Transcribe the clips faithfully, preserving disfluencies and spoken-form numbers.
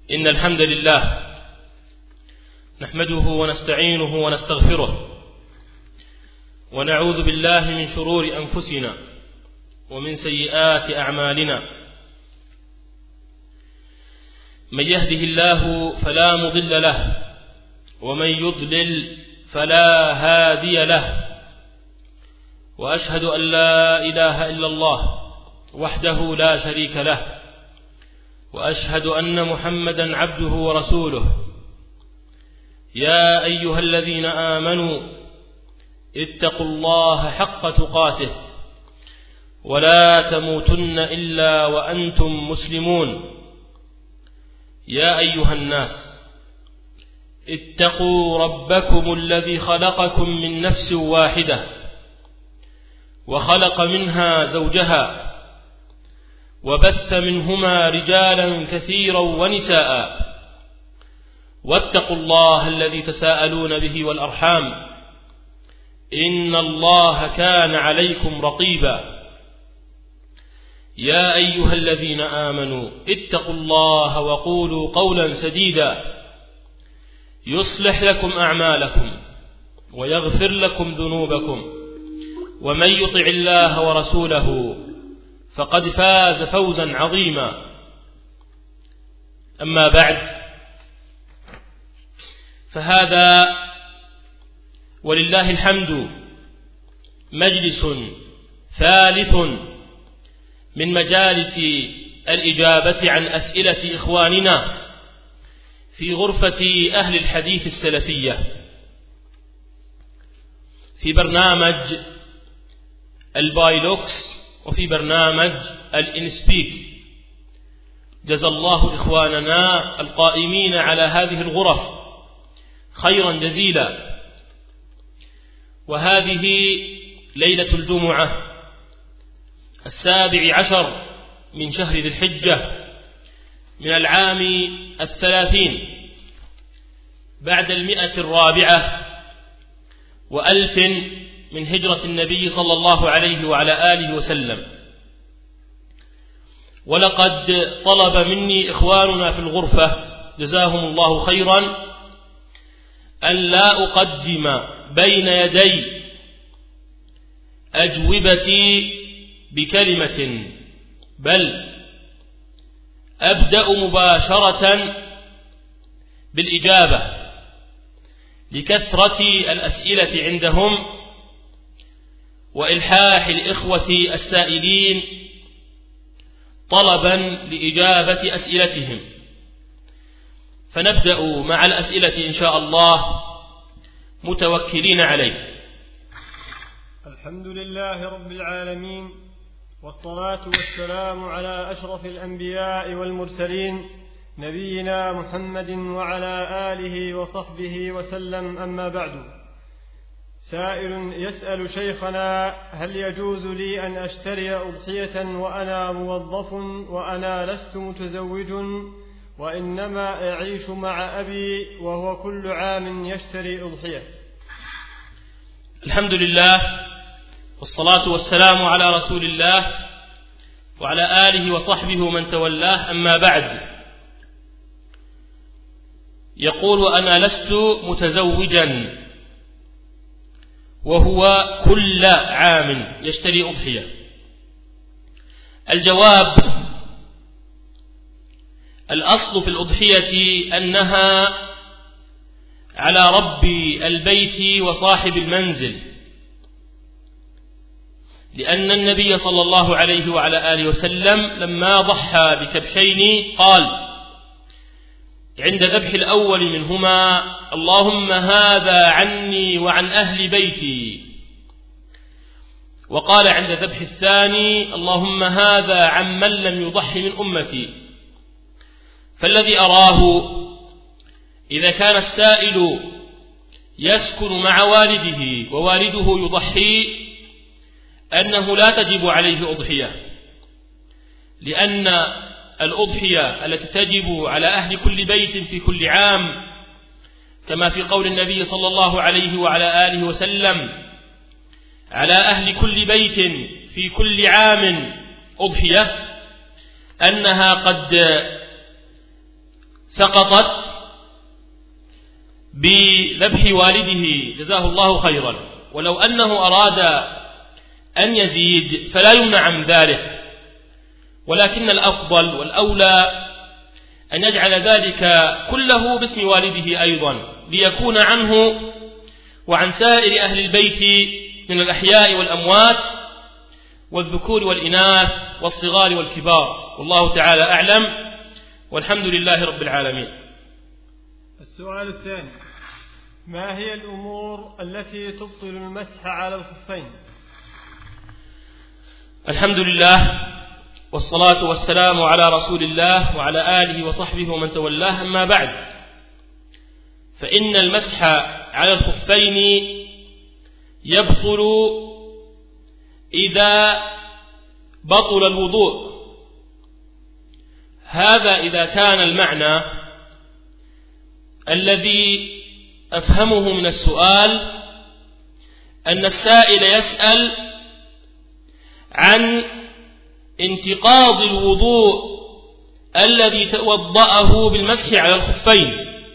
إن الحمد لله نحمده ونستعينه ونستغفره ونعوذ بالله من شرور أنفسنا ومن سيئات أعمالنا. من يهده الله فلا مضل له ومن يضلل فلا هادي له، وأشهد أن لا إله إلا الله وحده لا شريك له، وأشهد أن محمدا عبده ورسوله. يا أيها الذين آمنوا اتقوا الله حق تقاته ولا تموتن إلا وأنتم مسلمون. يا أيها الناس اتقوا ربكم الذي خلقكم من نفس واحدة وخلق منها زوجها وبث منهما رجالا كثيرا ونساء، واتقوا الله الذي تساءلون به والأرحام إن الله كان عليكم رقيبا. يا أيها الذين آمنوا اتقوا الله وقولوا قولا سديدا يصلح لكم أعمالكم ويغفر لكم ذنوبكم، ومن يطع الله ورسوله فقد فاز فوزا عظيما. أما بعد، فهذا ولله الحمد مجلس ثالث من مجالس الإجابة عن أسئلة إخواننا في غرفة أهل الحديث السلفية في برنامج البايلوكس وفي برنامج الإنسبيك. جزا الله إخواننا القائمين على هذه الغرف خيرا جزيلا. وهذه ليلة الجمعة السابع عشر من شهر ذي الحجة من العام الثلاثين بعد المئة الرابعة وألف من هجرة النبي صلى الله عليه وعلى آله وسلم. ولقد طلب مني إخواننا في الغرفة جزاهم الله خيرا أن لا أقدم بين يدي أجوبتي بكلمة، بل أبدأ مباشرة بالإجابة لكثرة الأسئلة عندهم وإلحاح الإخوة السائلين طلبا لإجابة أسئلتهم. فنبدأ مع الأسئلة إن شاء الله متوكلين عليه. الحمد لله رب العالمين، والصلاة والسلام على أشرف الأنبياء والمرسلين نبينا محمد وعلى آله وصحبه وسلم. أما بعد، سائل يسأل شيخنا: هل يجوز لي أن أشتري أضحية وأنا موظف وأنا لست متزوج وإنما أعيش مع أبي وهو كل عام يشتري أضحية؟ الحمد لله والصلاة والسلام على رسول الله وعلى آله وصحبه ومن تولاه. أما بعد، يقول: أنا لست متزوجا وهو كل عام يشتري أضحية. الجواب: الأصل في الأضحية أنها على رب البيت وصاحب المنزل، لأن النبي صلى الله عليه وعلى آله وسلم لما ضحى بكبشين قال عند ذبح الأول منهما: اللهم هذا عني وعن أهل بيتي. وقال عند ذبح الثاني: اللهم هذا عن من لم يضحي من أمتي. فالذي أراه إذا كان السائل يسكن مع والده ووالده يضحي أنه لا تجب عليه أضحية، لأن الأضحية التي تجب على أهل كل بيت في كل عام كما في قول النبي صلى الله عليه وعلى آله وسلم: على أهل كل بيت في كل عام أضحية، أنها قد سقطت بذبح والده جزاه الله خيرا، ولو أنه أراد أن يزيد فلا يمنع عن ذلك، ولكن الأفضل والأولى أن يجعل ذلك كله باسم والده أيضا، ليكون عنه وعن سائر أهل البيت من الأحياء والأموات والذكور والإناث والصغار والكبار، والله تعالى أعلم، والحمد لله رب العالمين. السؤال الثاني: ما هي الأمور التي تبطل المسح على الخفين؟ الحمد لله والصلاة والسلام على رسول الله وعلى آله وصحبه ومن تولاه، أما بعد، فإن المسح على الخفين يبطل إذا بطل الوضوء. هذا إذا كان المعنى الذي أفهمه من السؤال أن السائل يسأل عن انتقاض الوضوء الذي توضأه بالمسح على الخفين.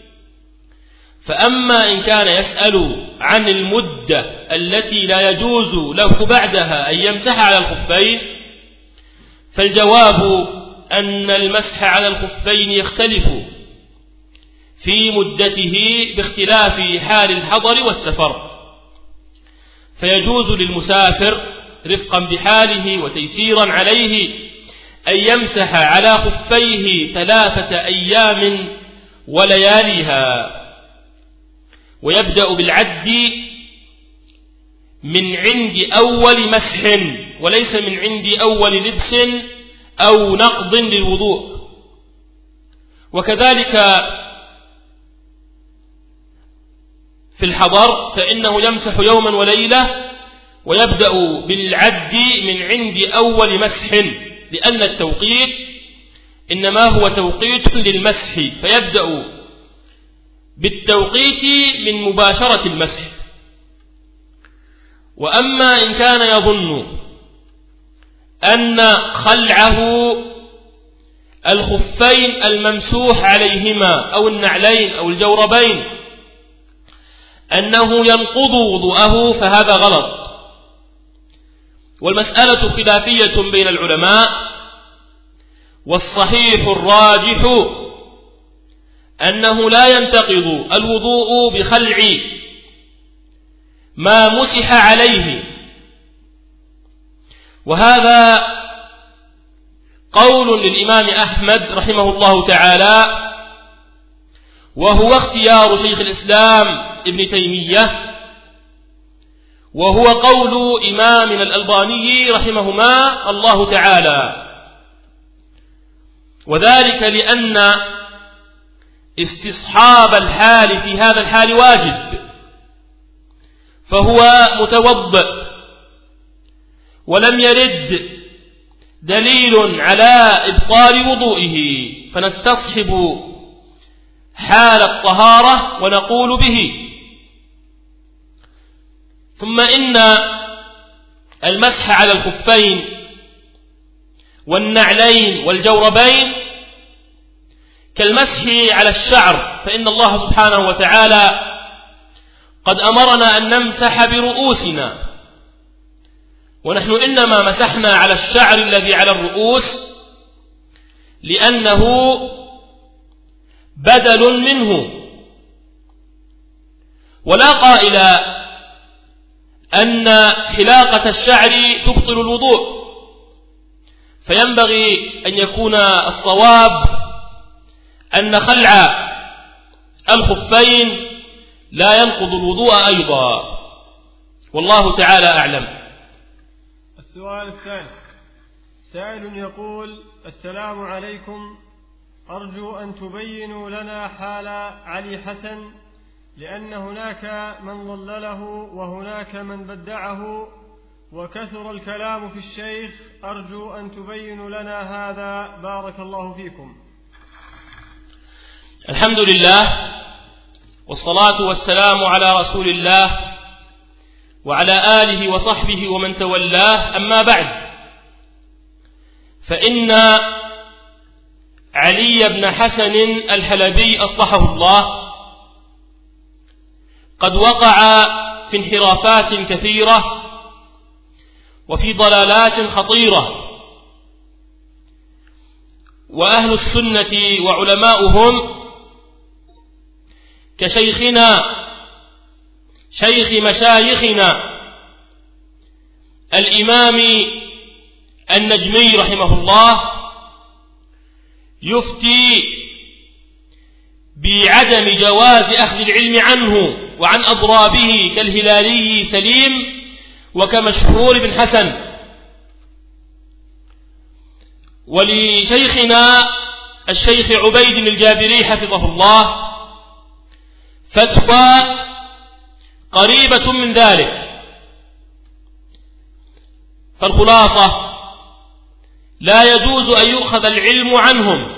فأما إن كان يسأل عن المدة التي لا يجوز له بعدها أن يمسح على الخفين، فالجواب أن المسح على الخفين يختلف في مدته باختلاف حال الحضر والسفر، فيجوز للمسافر رفقا بحاله وتيسيرا عليه أن يمسح على خفيه ثلاثة أيام ولياليها، ويبدأ بالعد من عند أول مسح وليس من عند أول لبس أو نقض للوضوء. وكذلك في الحضر فإنه يمسح يوما وليلة ويبدأ بالعد من عند أول مسح، لأن التوقيت إنما هو توقيت للمسح، فيبدأ بالتوقيت من مباشرة المسح. وأما إن كان يظن أن خلعه الخفين الممسوح عليهما أو النعلين أو الجوربين أنه ينقض وضوءه فهذا غلط، والمسألة خلافية بين العلماء، والصحيح الراجح أنه لا ينتقض الوضوء بخلع ما مسح عليه، وهذا قول للإمام أحمد رحمه الله تعالى، وهو اختيار شيخ الإسلام ابن تيمية، وهو قول إمامنا الألباني رحمهما الله تعالى، وذلك لأن استصحاب الحال في هذا الحال واجب، فهو متوضئ ولم يرد دليل على إبطال وضوئه، فنستصحب حال الطهارة ونقول به. ثم إن المسح على الخفين والنعلين والجوربين كالمسح على الشعر، فإن الله سبحانه وتعالى قد أمرنا أن نمسح برؤوسنا، ونحن إنما مسحنا على الشعر الذي على الرؤوس لأنه بدل منه، ولا قائل أن حلاقة الشعر تبطل الوضوء، فينبغي أن يكون الصواب أن خلع الخفين لا ينقض الوضوء أيضا، والله تعالى أعلم. السؤال الثاني: سائل يقول: السلام عليكم، أرجو أن تبينوا لنا حال علي حسن، لأن هناك من ضلله وهناك من بدعه وكثر الكلام في الشيخ، أرجو أن تبينوا لنا هذا، بارك الله فيكم. الحمد لله والصلاة والسلام على رسول الله وعلى آله وصحبه ومن تولاه، أما بعد، فإن علي بن حسن الحلبي أصلحه الله قد وقع في انحرافات كثيرة وفي ضلالات خطيرة، وأهل السنة وعلماؤهم كشيخنا شيخ مشايخنا الإمام النجمي رحمه الله يفتي بعدم جواز أخذ العلم عنه وعن أضرابه كالهلالي سليم وكمشهور بن حسن. ولشيخنا الشيخ عبيد الجابري حفظه الله فتوى قريبة من ذلك. فالخلاصة لا يجوز أن يؤخذ العلم عنهم.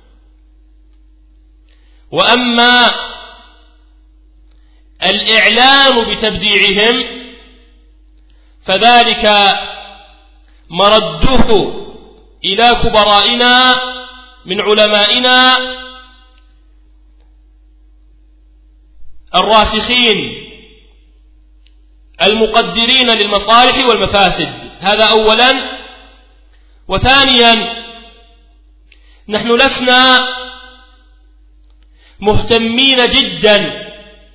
وأما الإعلان بتبديعهم فذلك مرده إلى كبرائنا من علمائنا الراسخين المقدرين للمصالح والمفاسد. هذا أولا. وثانيا نحن لسنا مهتمين جدا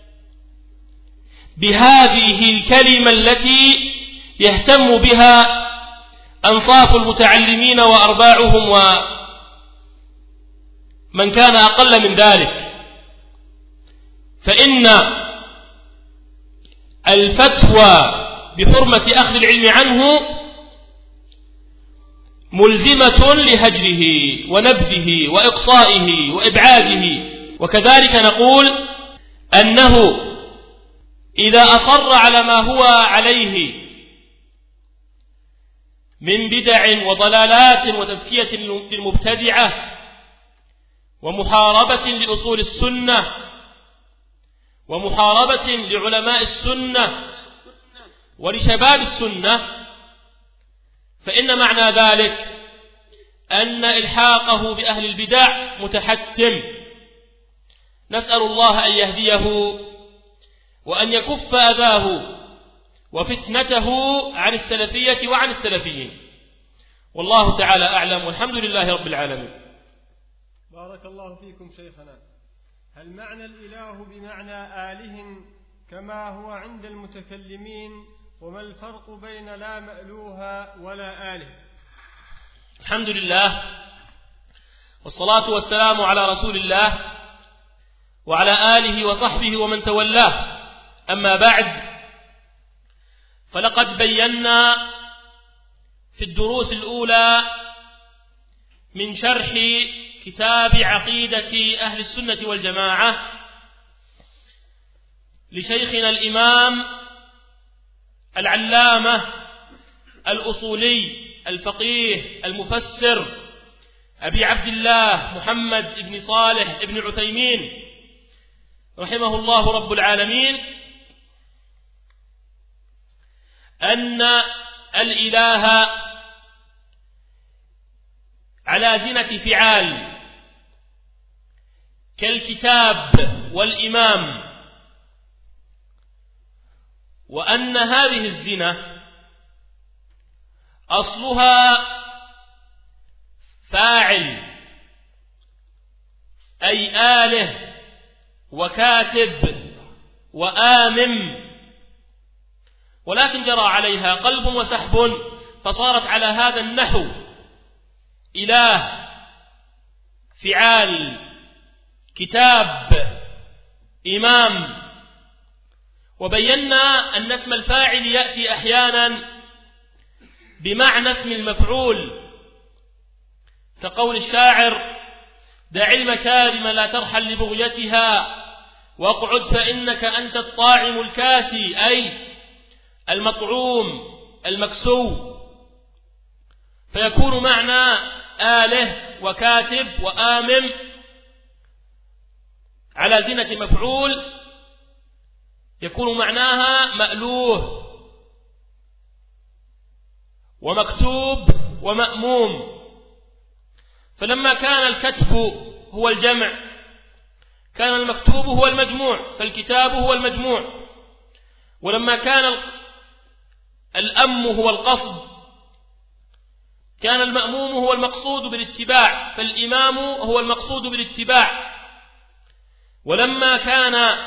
بهذه الكلمة التي يهتم بها أنصاف المتعلمين وأرباعهم ومن كان أقل من ذلك، فإن الفتوى بحرمة أخذ العلم عنه ملزمة لهجره ونبذه وإقصائه وإبعاده. وكذلك نقول أنه إذا أصر على ما هو عليه من بدع وضلالات وتزكية للمبتدعة ومحاربة لأصول السنة ومحاربة لعلماء السنة ولشباب السنة، فإن معنى ذلك أن إلحاقه بأهل البدع متحتم. نسأل الله أن يهديه وأن يكف أذاه وفتنته عن السلفية وعن السلفيين، والله تعالى أعلم، والحمد لله رب العالمين. بارك الله فيكم شيخنا. هل معنى الإله بمعنى آله كما هو عند المتكلمين؟ وما الفرق بين لا مألوها ولا آله؟ الحمد لله والصلاة والسلام على رسول الله وعلى آله وصحبه ومن تولاه. أما بعد، فلقد بينا في الدروس الأولى من شرح كتاب عقيدة أهل السنة والجماعة لشيخنا الإمام العلامة الأصولي الفقيه المفسر أبي عبد الله محمد بن صالح بن عثيمين رحمه الله رب العالمين، أن الإله على زنة فعال كالكتاب والإمام، وأن هذه الزنا أصلها فاعل أي آله وكاتب وآمم، ولكن جرى عليها قلب وسحب فصارت على هذا النحو إله فعال كتاب إمام. وبينا أن اسم الفاعل يأتي أحيانا بمعنى اسم المفعول، كقول الشاعر: دع المكارم لا ترحل لبغيتها واقعد فإنك أنت الطاعم الكاسي، أي المطعوم المكسو. فيكون معنى آله وكاتب وآمم على زنة مفعول، يكون معناها مألوه ومكتوب ومأموم. فلما كان الكتب هو الجمع كان المكتوب هو المجموع، فالكتاب هو المجموع. ولما كان الأم هو القصد كان المأموم هو المقصود بالاتباع، فالإمام هو المقصود بالاتباع. ولما كان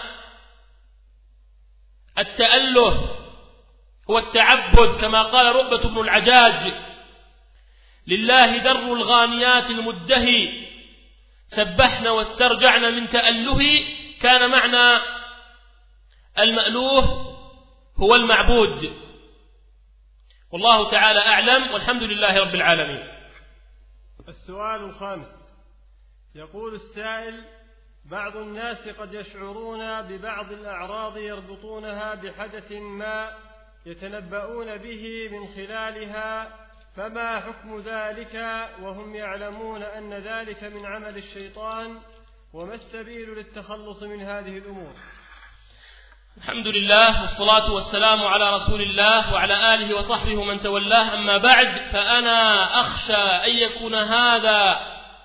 التأله هو التعبد كما قال رؤبة بن العجاج: لله در الغانيات المدهي سبحنا واسترجعنا من تأله، كان معنى المألوه هو المعبود. والله تعالى أعلم، والحمد لله رب العالمين. السؤال الخامس، يقول السائل: بعض الناس قد يشعرون ببعض الأعراض يربطونها بحدث ما يتنبؤون به من خلالها، فما حكم ذلك وهم يعلمون أن ذلك من عمل الشيطان، وما السبيل للتخلص من هذه الأمور؟ الحمد لله والصلاة والسلام على رسول الله وعلى آله وصحبه ومن تولاه، أما بعد، فأنا أخشى أن يكون هذا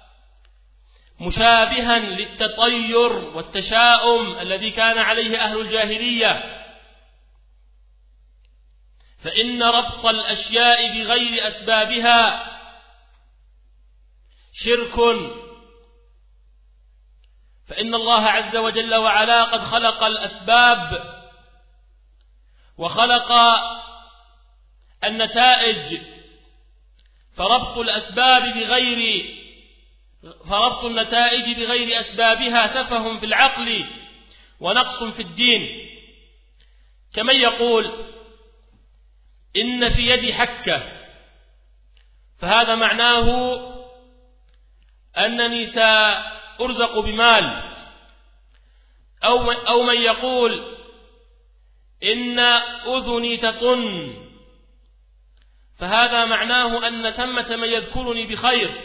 مشابها للتطير والتشاؤم الذي كان عليه أهل الجاهلية، فإن ربط الأشياء بغير أسبابها شرك، فإن الله عز وجل وعلا قد خلق الأسباب وخلق النتائج، فربط الأسباب بغير فربط النتائج بغير أسبابها سفه في العقل ونقص في الدين، كمن يقول إن في يدي حكة فهذا معناه أنني سأرزق بمال، أو أو من يقول إن أذني تطن فهذا معناه أن ثمة من يذكرني بخير،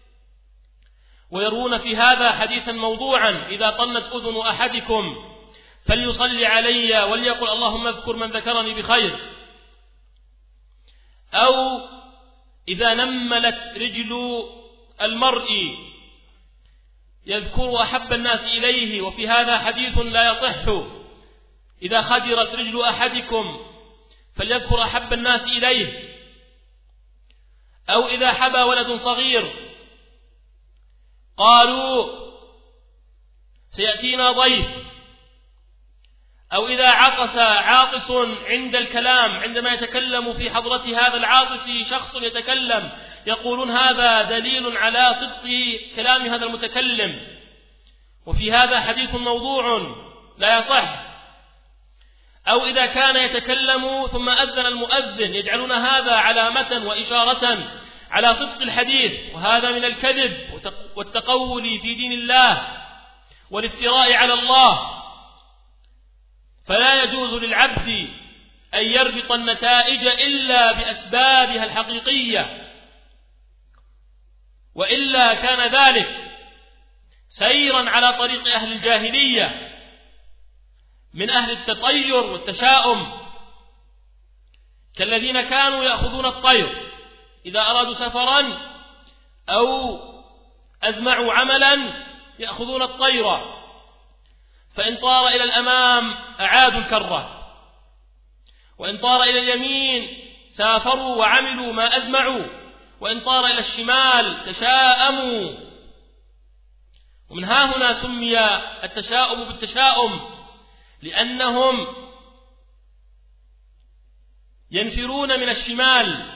ويرون في هذا حديثا موضوعا: إذا طنت أذن أحدكم فليصلي علي وليقل اللهم اذكر من ذكرني بخير. أو إذا نملت رجل المرء يذكر أحب الناس إليه، وفي هذا حديث لا يصح: إذا خدرت رجل أحدكم فليذكر أحب الناس إليه. أو إذا حبى ولد صغير قالوا سيأتينا ضيف. أو إذا عطس عاطس عند الكلام، عندما يتكلم في حضرة هذا العاطس شخص يتكلم، يقولون هذا دليل على صدق كلام هذا المتكلم، وفي هذا حديث موضوع لا يصح. أو إذا كان يتكلم ثم أذن المؤذن، يجعلون هذا علامة وإشارة على صدق الحديث، وهذا من الكذب والتقول في دين الله والافتراء على الله. فلا يجوز للعبد أن يربط النتائج إلا بأسبابها الحقيقية، وإلا كان ذلك سيرا على طريق أهل الجاهلية من أهل التطير والتشاؤم، كالذين كانوا يأخذون الطير إذا أرادوا سفرا أو أزمعوا عملا، يأخذون الطير، فإن طار إلى الأمام أعادوا الكرة، وإن طار إلى اليمين سافروا وعملوا ما أزمعوا، وإن طار إلى الشمال تشاءموا. ومن ها هنا سمي التشاؤم بالتشاؤم، لأنهم ينفرون من الشمال.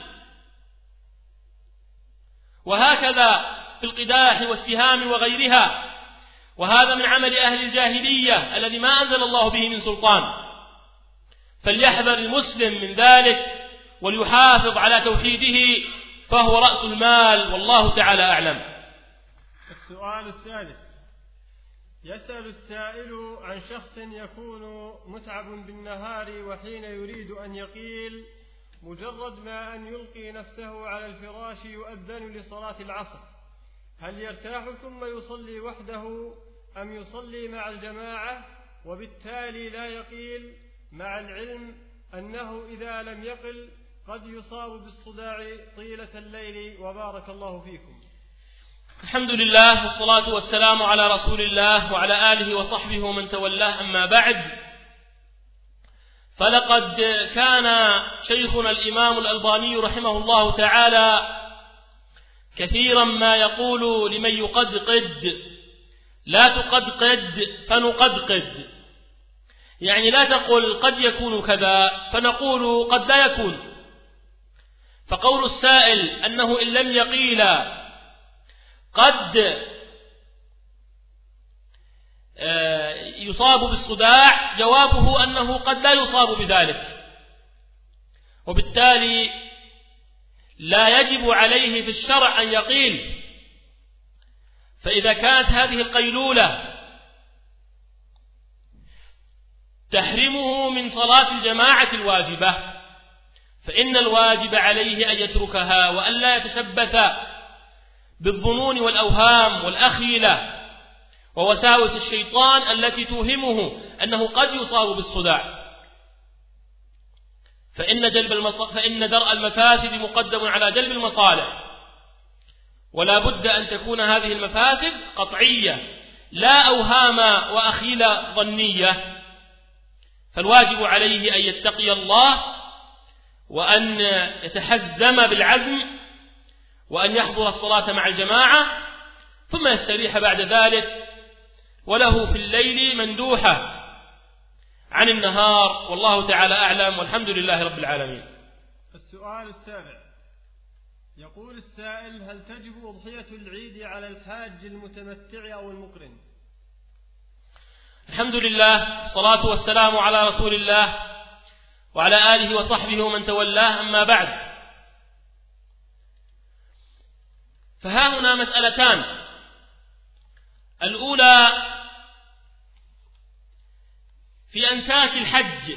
وهكذا في القداح والسهام وغيرها، وهذا من عمل أهل الجاهلية الذي ما أنزل الله به من سلطان، فليحذر المسلم من ذلك وليحافظ على توحيده، فهو رأس المال، والله تعالى أعلم. السؤال الثالث، يسأل السائل عن شخص يكون متعب بالنهار، وحين يريد أن يقيل مجرد ما أن يلقي نفسه على الفراش يؤذن لصلاة العصر، هل يرتاح ثم يصلي وحده أم يصلي مع الجماعة وبالتالي لا يقيل، مع العلم أنه إذا لم يقل قد يصاب بالصداع طيلة الليل؟ وبارك الله فيكم. الحمد لله والصلاة والسلام على رسول الله وعلى آله وصحبه ومن تولاه، أما بعد، فلقد كان شيخنا الإمام الألباني رحمه الله تعالى كثيرا ما يقول لمن يقدقد: لا تقدقد فنقدقد، يعني لا تقل قد يكون كذا فنقول قد لا يكون. فقول السائل أنه إن لم يقيل قد يصاب بالصداع، جوابه أنه قد لا يصاب بذلك، وبالتالي لا يجب عليه في الشرع أن يقيل. فإذا كانت هذه القيلولة تحرمه من صلاة الجماعة الواجبة، فإن الواجب عليه أن يتركها وأن لا يتشبث بالظنون والأوهام والأخيلة ووساوس الشيطان التي توهمه أنه قد يصاب بالصداع. فإن جلب المص... فإن درء المفاسد مقدم على جلب المصالح، ولا بد أن تكون هذه المفاسد قطعية لا أوهام وأخيلة ظنية. فالواجب عليه أن يتقي الله وأن يتحزم بالعزم وأن يحضر الصلاة مع الجماعة، ثم يستريح بعد ذلك، وله في الليل مندوحة عن النهار، والله تعالى أعلم، والحمد لله رب العالمين. السؤال السابع يقول السائل: هل تجب أضحية العيد على الحاج المتمتع أو المقرن؟ الحمد لله، الصلاة والسلام على رسول الله وعلى آله وصحبه ومن تولاه، أما بعد. فها هنا مسألتان: الأولى في أنساك الحج،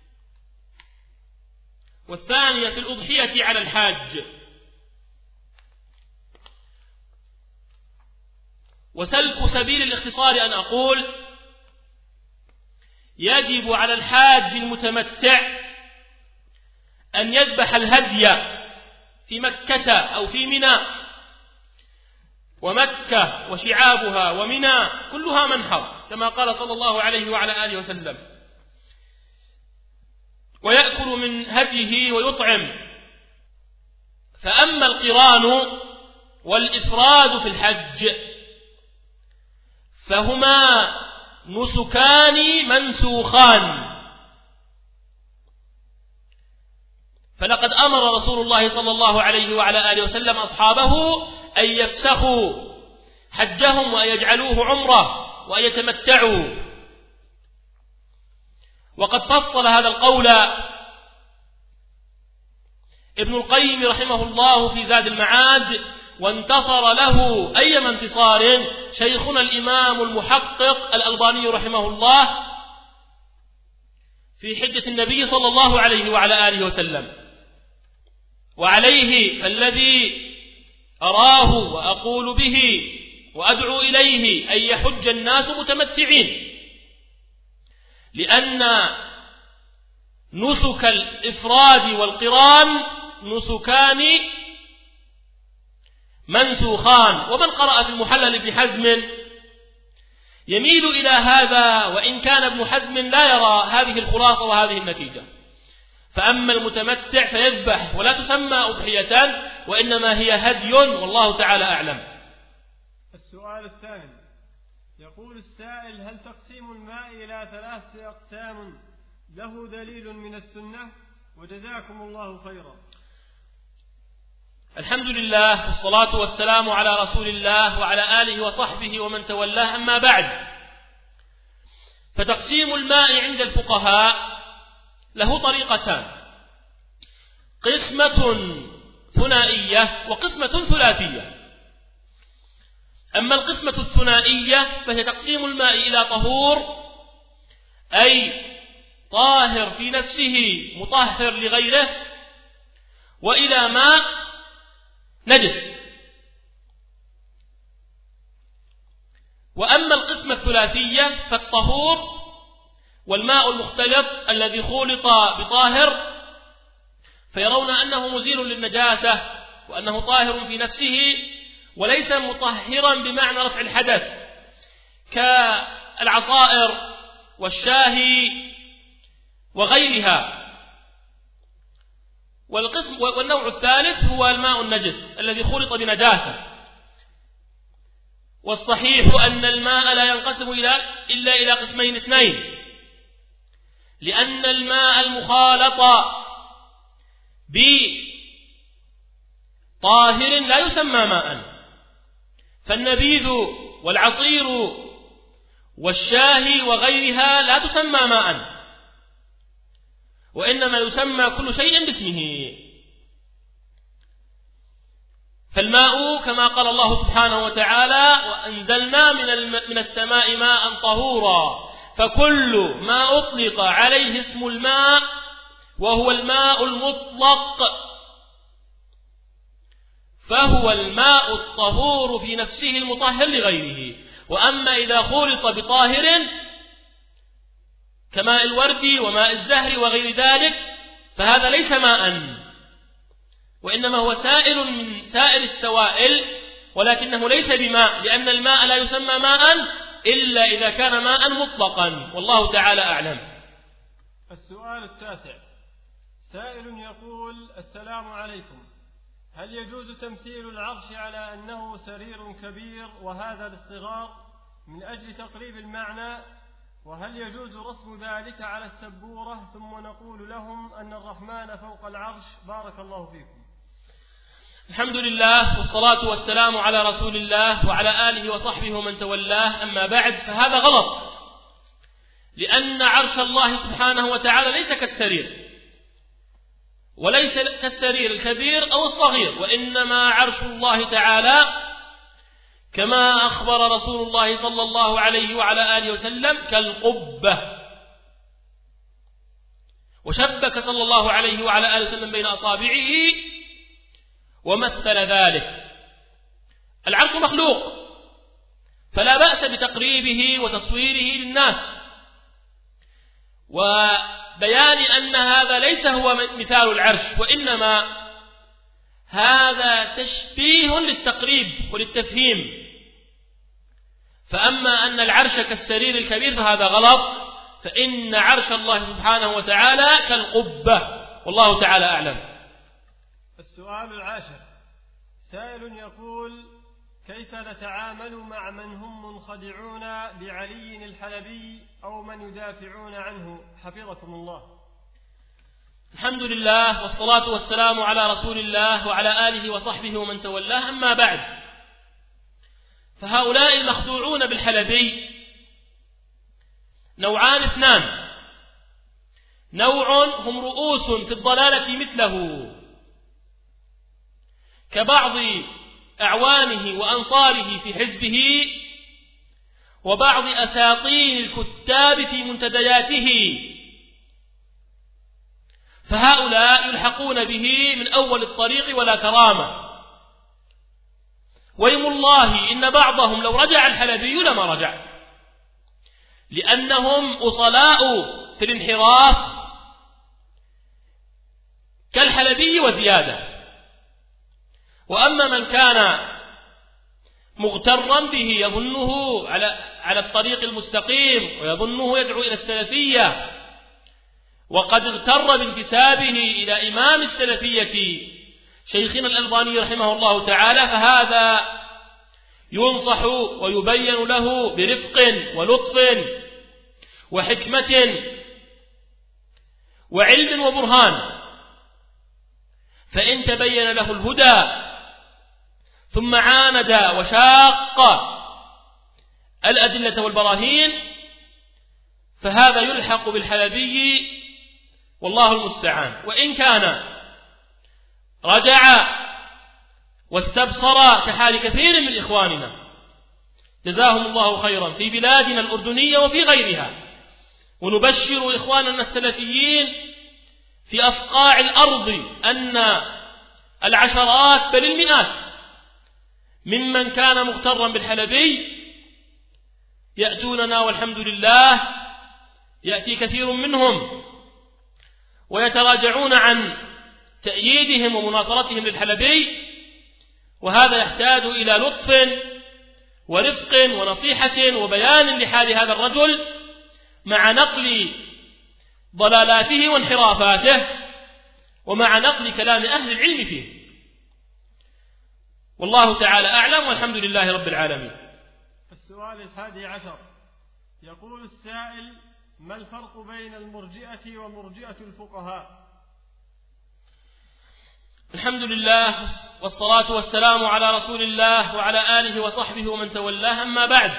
والثانية في الأضحية على الحاج. وسلك سبيل الاختصار أن أقول: يجب على الحاج المتمتع أن يذبح الهدي في مكة أو في منى، ومكة وشعابها ومنى كلها منحر كما قال صلى الله عليه وعلى آله وسلم، ويأكل من هديه ويطعم. فأما القران والإفراد في الحج فهما نسكان منسوخان. فلقد أمر رسول الله صلى الله عليه وعلى آله وسلم أصحابه أن يفسخوا حجهم وأن يجعلوه عمرة وأن يتمتعوا. وقد فصل هذا القول ابن القيم رحمه الله في زاد المعاد، وانتصر له أيما انتصار شيخنا الإمام المحقق الألباني رحمه الله في حجة النبي صلى الله عليه وعلى آله وسلم. وعليه فالذي أراه وأقول به وأدعو إليه أن يحج الناس متمتعين، لأن نسك الإفراد والقران نسكان منسوخان. ومن قرأ في المحلل ابن حزم يميل إلى هذا، وإن كان ابن حزم لا يرى هذه الخلاصة وهذه النتيجة. فأما المتمتع فيذبح، ولا تسمى أضحية وإنما هي هدي، والله تعالى أعلم. السؤال الثاني يقول السائل: هل تقسيم الماء إلى ثلاثة أقسام له دليل من السنة؟ وجزاكم الله خيرا. الحمد لله والصلاة والسلام على رسول الله وعلى آله وصحبه ومن تولاه، أما بعد. فتقسيم الماء عند الفقهاء له طريقتان: قسمة ثنائية وقسمة ثلاثية. أما القسمة الثنائية فهي تقسيم الماء إلى طهور، أي طاهر في نفسه مطهر لغيره، وإلى ماء نجس. وأما القسمة الثلاثية فالطهور والماء المختلط الذي خلط بطاهر، فيرون أنه مزيل للنجاسة وأنه طاهر في نفسه، وليس مطهرا بمعنى رفع الحدث كالعصائر والشاهي وغيرها. والقسم والنوع الثالث هو الماء النجس الذي خلط بنجاسة. والصحيح أن الماء لا ينقسم إلا إلى قسمين اثنين، لأن الماء المخالط بطاهر لا يسمى ماء، فالنبيذ والعصير والشاهي وغيرها لا تسمى ماء، وإنما يسمى كل شيء باسمه. فالماء كما قال الله سبحانه وتعالى: وأنزلنا من السماء ماء طهورا، فكل ما أطلق عليه اسم الماء وهو الماء المطلق فهو الماء الطهور في نفسه المطهر لغيره. وأما إذا خلط بطاهر كماء الورد وماء الزهر وغير ذلك فهذا ليس ماء، وإنما هو سائل من سائر السوائل، ولكنه ليس بماء، لأن الماء لا يسمى ماء إلا إذا كان ماء مطلقا، والله تعالى أعلم. السؤال التاسع: سائل يقول: السلام عليكم، هل يجوز تمثيل العرش على أنه سرير كبير وهذا للصغار من أجل تقريب المعنى؟ وهل يجوز رسم ذلك على السبورة ثم نقول لهم أن الرحمن فوق العرش؟ بارك الله فيكم. الحمد لله والصلاة والسلام على رسول الله وعلى آله وصحبه ومن تولاه، أما بعد، فهذا غلط، لأن عرش الله سبحانه وتعالى ليس كالسرير، وليس كالسرير الكبير أو الصغير، وإنما عرش الله تعالى كما أخبر رسول الله صلى الله عليه وعلى آله وسلم كالقبة، وشبك صلى الله عليه وعلى آله وسلم بين أصابعه ومثل ذلك. العرش مخلوق، فلا بأس بتقريبه وتصويره للناس، وبيان أن هذا ليس هو مثال العرش، وإنما هذا تشبيه للتقريب وللتفهيم. فأما أن العرش كالسرير الكبير فهذا غلط، فإن عرش الله سبحانه وتعالى كالقبة، والله تعالى أعلم. السؤال العاشر: سائل يقول: كيف نتعامل مع من هم منخدعون بعلي الحلبي أو من يدافعون عنه حفظكم الله؟ الحمد لله والصلاة والسلام على رسول الله وعلى آله وصحبه ومن تولاه، أما بعد، فهؤلاء المخدوعون بالحلبي نوعان اثنان: نوع هم رؤوس في الضلالة مثله كبعض أعوانه وأنصاره في حزبه وبعض أساطين الكتاب في منتدياته، فهؤلاء يلحقون به من أول الطريق ولا كرامة. ويم الله إن بعضهم لو رجع الحلبي لما رجع، لأنهم أصلاء في الانحراف كالحلبي وزيادة. وأما من كان مغترا به يظنه على على الطريق المستقيم ويظنه يدعو إلى السلفية، وقد اغتر بانتسابه إلى إمام السلفية شيخنا الألباني رحمه الله تعالى، فهذا ينصح ويبين له برفق ولطف وحكمة وعلم وبرهان. فإن تبين له الهدى ثم عاند وشاق الأدلة والبراهين فهذا يلحق بالحلبي، والله المستعان. وإن كان رجع واستبصر كحال كثير من إخواننا جزاهم الله خيرا في بلادنا الأردنية وفي غيرها، ونبشر إخواننا السلفيين في أصقاع الأرض أن العشرات بل المئات ممن كان مغترا بالحلبي يأتوننا، والحمد لله يأتي كثير منهم ويتراجعون عن تأييدهم ومناصرتهم للحلبي، وهذا يحتاج إلى لطف ورفق ونصيحة وبيان لحال هذا الرجل مع نقل ضلالاته وانحرافاته ومع نقل كلام أهل العلم فيه. والله تعالى أعلم، والحمد لله رب العالمين. السؤال الحادي عشر، يقول السائل: ما الفرق بين المرجئة ومرجئة الفقهاء؟ الحمد لله والصلاة والسلام على رسول الله وعلى آله وصحبه ومن تولاه، أما بعد،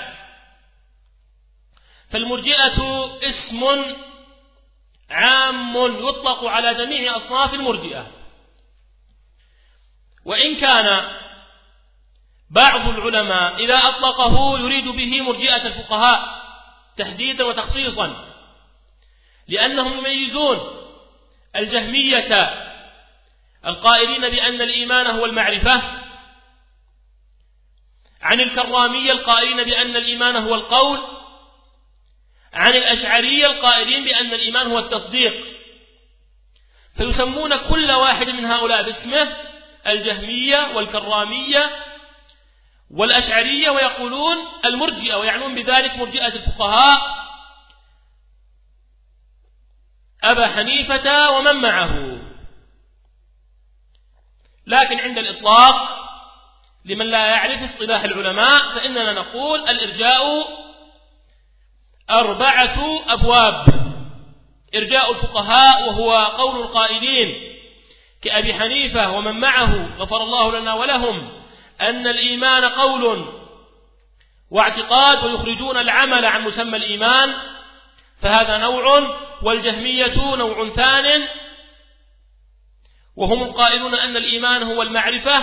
فالمرجئة اسم عام يطلق على جميع أصناف المرجئة، وإن كان بعض العلماء إذا أطلقه يريد به مرجئة الفقهاء تحديدا وتخصيصا، لأنهم يميزون الجهمية القائلين بأن الإيمان هو المعرفة عن الكرامية القائلين بأن الإيمان هو القول، عن الأشعرية القائلين بأن الإيمان هو التصديق، فيسمون كل واحد من هؤلاء باسمه، الجهمية والكرامية والأشعرية، ويقولون المرجئة، ويعنون بذلك مرجئة الفقهاء أبا حنيفة ومن معه. لكن عند الإطلاق لمن لا يعرف اصطلاح العلماء فإننا نقول الإرجاء أربعة أبواب: إرجاء الفقهاء وهو قول القائلين كأبي حنيفة ومن معه غفر الله لنا ولهم أن الإيمان قول واعتقاد ويخرجون العمل عن مسمى الإيمان، فهذا نوع. والجهمية نوع ثان، وهم القائلون أن الإيمان هو المعرفة.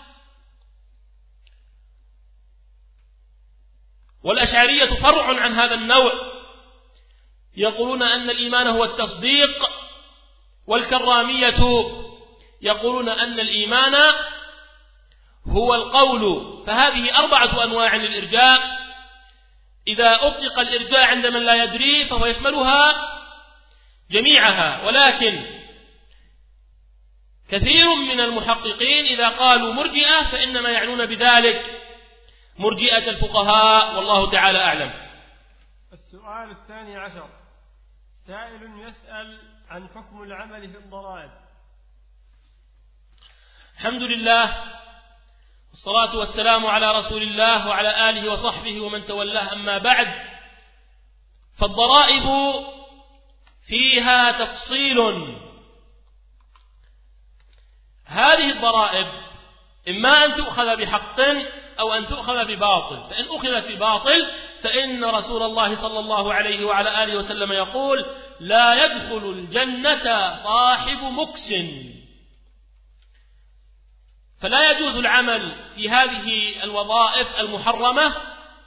والأشعرية فرع عن هذا النوع، يقولون أن الإيمان هو التصديق. والكرامية يقولون أن الإيمان هو القول. فهذه أربعة أنواع للإرجاء. إذا أطلق الإرجاء عند من لا يدري فهو يشملها جميعها، ولكن كثير من المحققين إذا قالوا مرجئة فإنما يعنون بذلك مرجئة الفقهاء، والله تعالى أعلم. السؤال الثاني عشر، سائل يسأل عن حكم العمل في الضرائب. الحمد لله والصلاة والسلام على رسول الله وعلى آله وصحبه ومن تولاه، أما بعد، فالضرائب فيها تفصيل. هذه الضرائب إما أن تؤخذ بحق أو أن تؤخذ بباطل، فإن أخذت بباطل فإن رسول الله صلى الله عليه وعلى آله وسلم يقول: لا يدخل الجنة صاحب مكس. فلا يجوز العمل في هذه الوظائف المحرمة،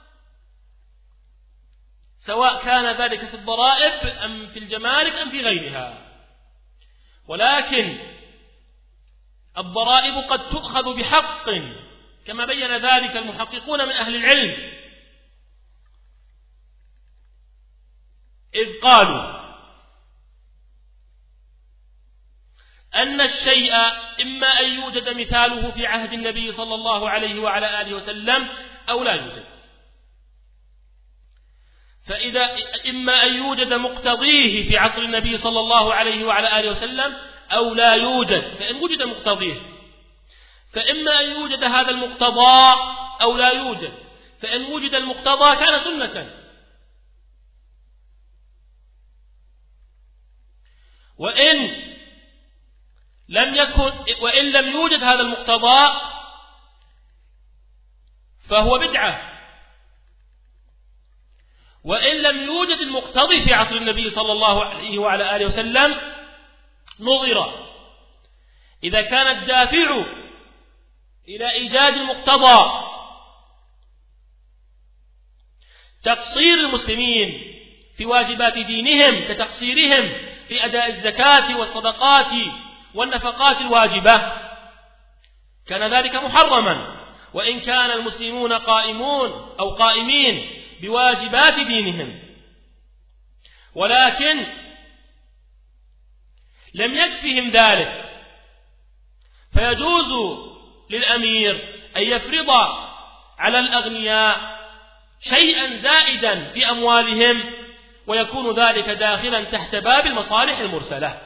سواء كان ذلك في الضرائب أم في الجمارك أم في غيرها. ولكن الضرائب قد تؤخذ بحق كما بين ذلك المحققون من أهل العلم، إذ قالوا أن الشيء إما أن يوجد مثاله في عهد النبي صلى الله عليه وعلى آله وسلم أو لا يوجد. فإذا إما أن يوجد مقتضيه في عصر النبي صلى الله عليه وعلى آله وسلم أو لا يوجد. فإن وجد مقتضيه فإما أن يوجد هذا المقتضى أو لا يوجد. فإن وجد المقتضى كان سنة، وإن لم يكن وإن لم يوجد هذا المقتضى فهو بدعة. وإن لم يوجد المقتضي في عصر النبي صلى الله عليه وعلى آله وسلم نظر إذا كان الدافع إلى إيجاد المقتضى تقصير المسلمين في واجبات دينهم كتقصيرهم في أداء الزكاة والصدقات والنفقات الواجبة، كان ذلك محرما، وإن كان المسلمون قائمون أو قائمين بواجبات دينهم. ولكن لم يكفهم ذلك، فيجوز للأمير أن يفرض على الأغنياء شيئا زائدا في أموالهم، ويكون ذلك داخلا تحت باب المصالح المرسلة.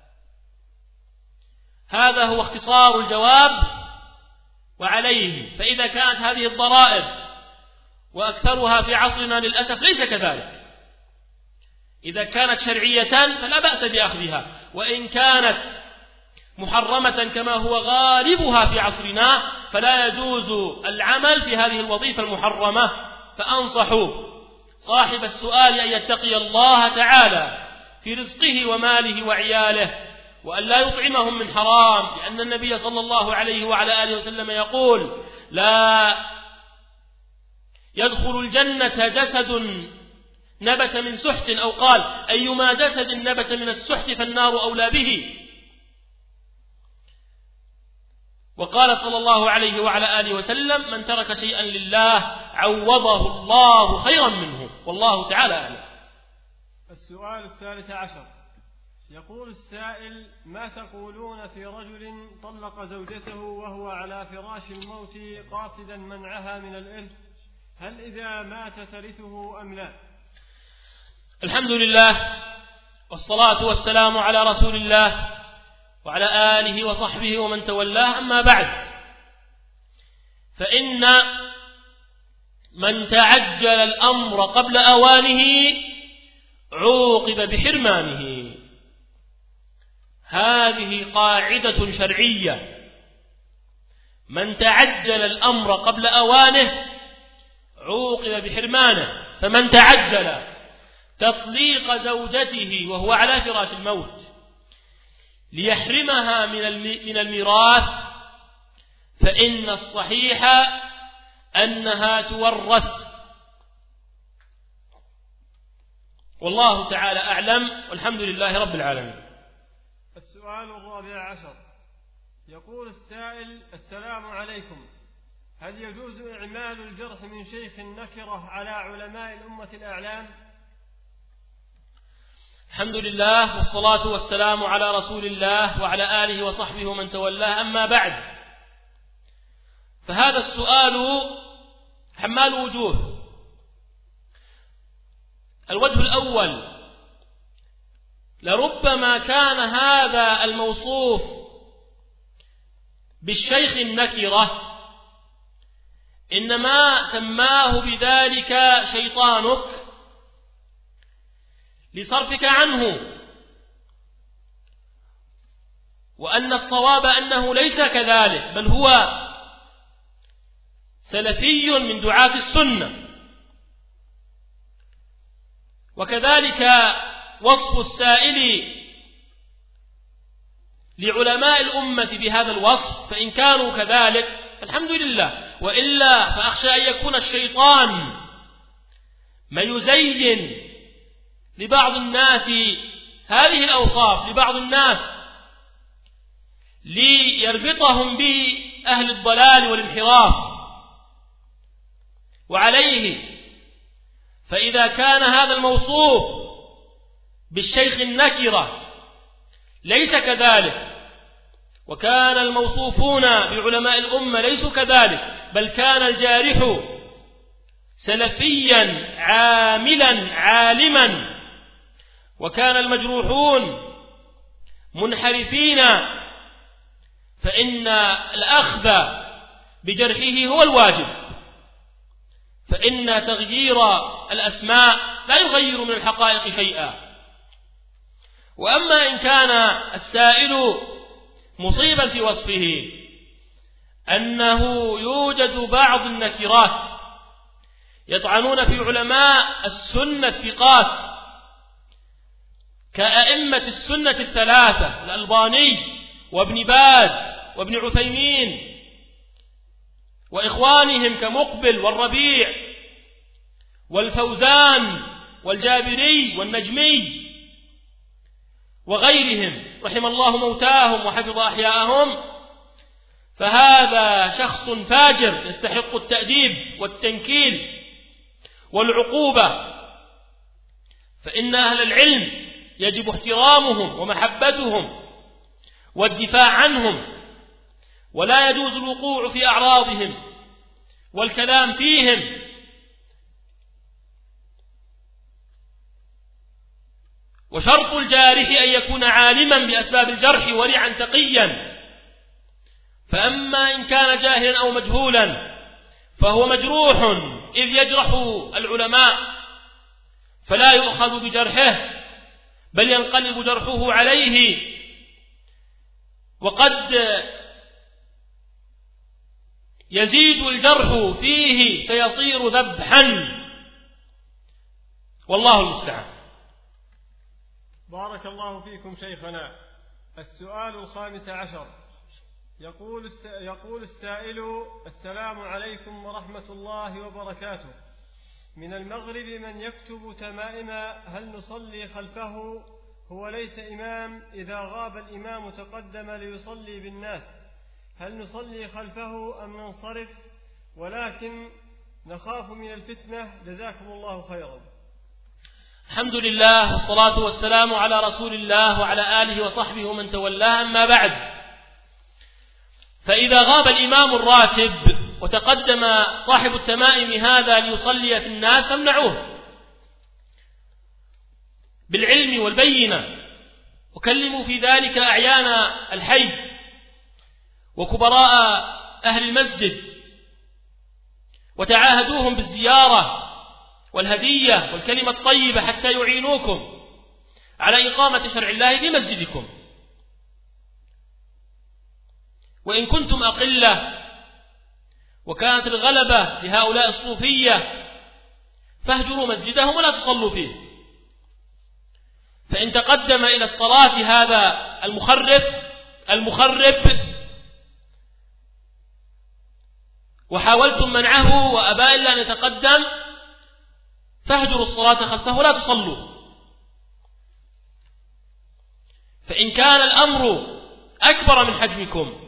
هذا هو اختصار الجواب. وعليه فإذا كانت هذه الضرائب وأكثرها في عصرنا للأسف ليس كذلك، إذا كانت شرعية فلا بأس بأخذها، وإن كانت محرمة كما هو غالبها في عصرنا فلا يجوز العمل في هذه الوظيفة المحرمة. فأنصح صاحب السؤال أن يتقي الله تعالى في رزقه وماله وعياله، وأن لا يطعمهم من حرام، لأن النبي صلى الله عليه وعلى آله وسلم يقول: لا يدخل الجنة جسد نبت من سحت، أو قال: أيما جسد نبت من السحت فالنار أولى به. وقال صلى الله عليه وعلى آله وسلم: من ترك شيئا لله عوضه الله خيرا منه، والله تعالى أعلم. السؤال الثالث عشر، يقول السائل: ما تقولون في رجل طلق زوجته وهو على فراش الموت قاصدا منعها من الإرث، هل إذا مات ترثه أم لا؟ الحمد لله، والصلاة والسلام على رسول الله وعلى آله وصحبه ومن تولاه. أما بعد، فإن من تعجل الأمر قبل أوانه عوقب بحرمانه. هذه قاعدة شرعية: من تعجل الأمر قبل أوانه عوقب بحرمانه. فمن تعجل تطليق زوجته وهو على فراش الموت ليحرمها من الميراث فإن الصحيح أنها تورث، والله تعالى أعلم، والحمد لله رب العالمين. السؤال الرابع عشر، يقول السائل: السلام عليكم، هل يجوز إعمال الجرح من شيخ النكرة على علماء الأمة الأعلام؟ الحمد لله، والصلاة والسلام على رسول الله وعلى آله وصحبه ومن تولاه. أما بعد، فهذا السؤال حمال وجوه. الوجه الأول: لربما كان هذا الموصوف بالشيخ النكرة إنما سماه بذلك شيطانك لصرفك عنه، وأن الصواب أنه ليس كذلك، بل هو سلفي من دعاة السنة. وكذلك وصف السائل لعلماء الأمة بهذا الوصف، فإن كانوا كذلك فالحمد لله، وإلا فأخشى أن يكون الشيطان ما يزين لبعض الناس هذه الأوصاف، لبعض الناس ليربطهم بأهل الضلال والانحراف. وعليه فإذا كان هذا الموصوف بالشيخ النكرة ليس كذلك، وكان الموصوفون بعلماء الأمة ليسوا كذلك، بل كان الجارح سلفيا عاملا عالما، وكان المجروحون منحرفين، فإن الأخذ بجرحه هو الواجب، فإن تغيير الأسماء لا يغير من الحقائق شيئا. وأما إن كان السائل مصيبا في وصفه أنه يوجد بعض النكرات يطعنون في علماء السنة الثقات كأئمة السنة الثلاثة الألباني وابن باز وابن عثيمين وإخوانهم كمقبل والربيع والفوزان والجابري والنجمي وغيرهم رحم الله موتاهم وحفظ أحياءهم، فهذا شخص فاجر يستحق التأديب والتنكيل والعقوبة، فإن أهل العلم يجب احترامهم ومحبتهم والدفاع عنهم، ولا يجوز الوقوع في أعراضهم والكلام فيهم، وشرط الجارح أن يكون عالما بأسباب الجرح ورعا تقيا. فأما إن كان جاهلا أو مجهولا فهو مجروح إذ يجرح العلماء فلا يؤخذ بجرحه بل ينقلب جرحه عليه، وقد يزيد الجرح فيه فيصير ذبحا، والله المستعان. بارك الله فيكم شيخنا. السؤال الخامس عشر يقول يقول السائل: السلام عليكم ورحمة الله وبركاته. من المغرب من يكتب تمائم، هل نصلي خلفه؟ هو ليس إمام، إذا غاب الإمام تقدم ليصلي بالناس، هل نصلي خلفه أم ننصرف؟ ولكن نخاف من الفتنة، جزاكم الله خيرا. الحمد لله والصلاة والسلام على رسول الله وعلى آله وصحبه ومن تولاه، أما بعد. فإذا غاب الإمام الراتب وتقدم صاحب التمائم هذا ليصلي في الناس فامنعوه بالعلم والبينة، وكلموا في ذلك أعيان الحي وكبراء أهل المسجد، وتعاهدوهم بالزيارة والهدية والكلمة الطيبة حتى يعينوكم على إقامة شرع الله في مسجدكم. وإن كنتم أقلة وكانت الغلبة لهؤلاء الصوفية فاهجروا مسجدهم ولا تصلوا فيه. فإن تقدم إلى الصلاة هذا المخرف المخرب وحاولتم منعه وأبى إلا أن يتقدم فاهجروا الصلاة خلفه ولا تصلوا. فإن كان الأمر أكبر من حجمكم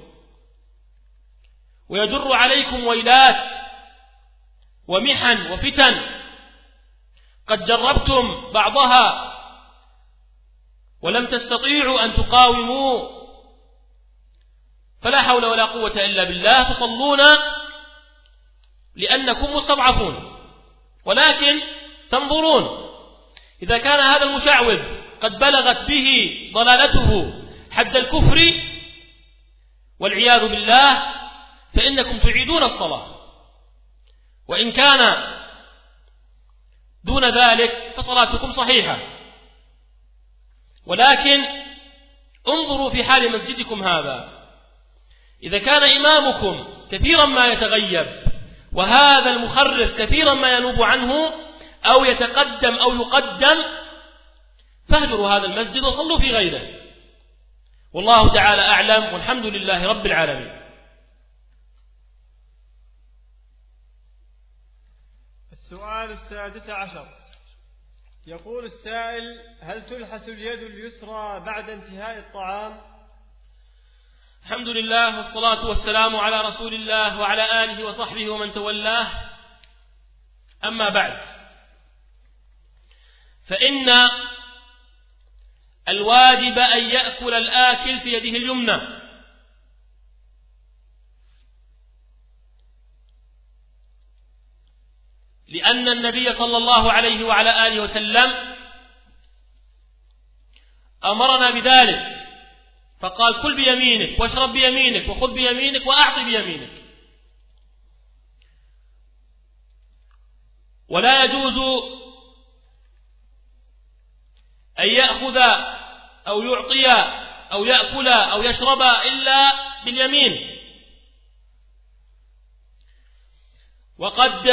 ويجر عليكم ويلات ومحن وفتن قد جربتم بعضها ولم تستطيعوا أن تقاوموا، فلا حول ولا قوة إلا بالله، تصلون لأنكم مستضعفون، ولكن تنظرون إذا كان هذا المشعوذ قد بلغت به ضلالته حد الكفر والعياذ بالله فإنكم تعيدون الصلاة، وإن كان دون ذلك فصلاتكم صحيحة. ولكن انظروا في حال مسجدكم هذا، إذا كان إمامكم كثيرا ما يتغيب وهذا المخرف كثيرا ما ينوب عنه أو يتقدم أو يقدم فاهجروا هذا المسجد وصلوا في غيره، والله تعالى أعلم، والحمد لله رب العالمين. السؤال السادس عشر يقول السائل: هل تلحس اليد اليسرى بعد انتهاء الطعام؟ الحمد لله والصلاة والسلام على رسول الله وعلى آله وصحبه ومن تولاه، أما بعد، فإن الواجب أن يأكل الآكل في يده اليمنى، لأن النبي صلى الله عليه وعلى آله وسلم أمرنا بذلك، فقال: كل بيمينك واشرب بيمينك وخذ بيمينك وأعطي بيمينك. ولا يجوز أن يأخذ أو يعطي أو يأكل أو يشرب إلا باليمين. وقد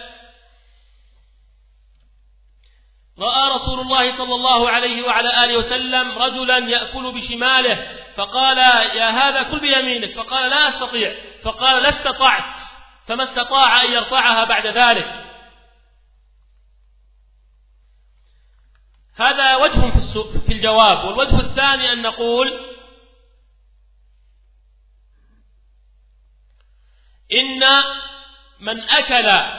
رأى رسول الله صلى الله عليه وعلى آله وسلم رجلا يأكل بشماله فقال: يا هذا كل بيمينك، فقال: لا أستطيع، فقال: لا استطعت، فما استطاع أن يرفعها بعد ذلك. هذا وجه في الجواب. والوجه الثاني أن نقول: إن من أكل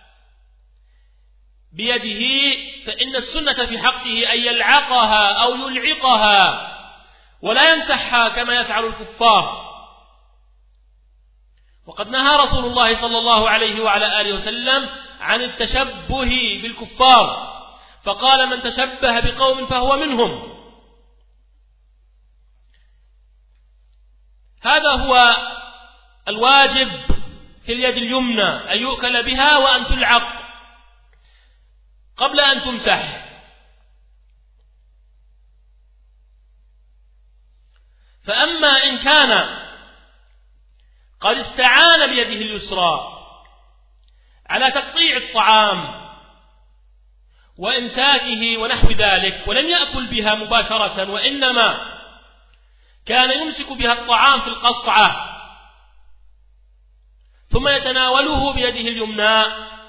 بيده فإن السنة في حقه أن يلعقها أو يلعقها ولا يمسحها كما يفعل الكفار، وقد نهى رسول الله صلى الله عليه وعلى آله وسلم عن التشبه بالكفار، فقال: من تشبه بقوم فهو منهم. هذا هو الواجب في اليد اليمنى، أن يؤكل بها وأن تلعق قبل أن تمسح. فأما إن كان قد استعان بيده اليسرى على تقطيع الطعام وإمساكه ونحو ذلك، ولم يأكل بها مباشرة، وإنما كان يمسك بها الطعام في القصعة ثم يتناوله بيده اليمنى،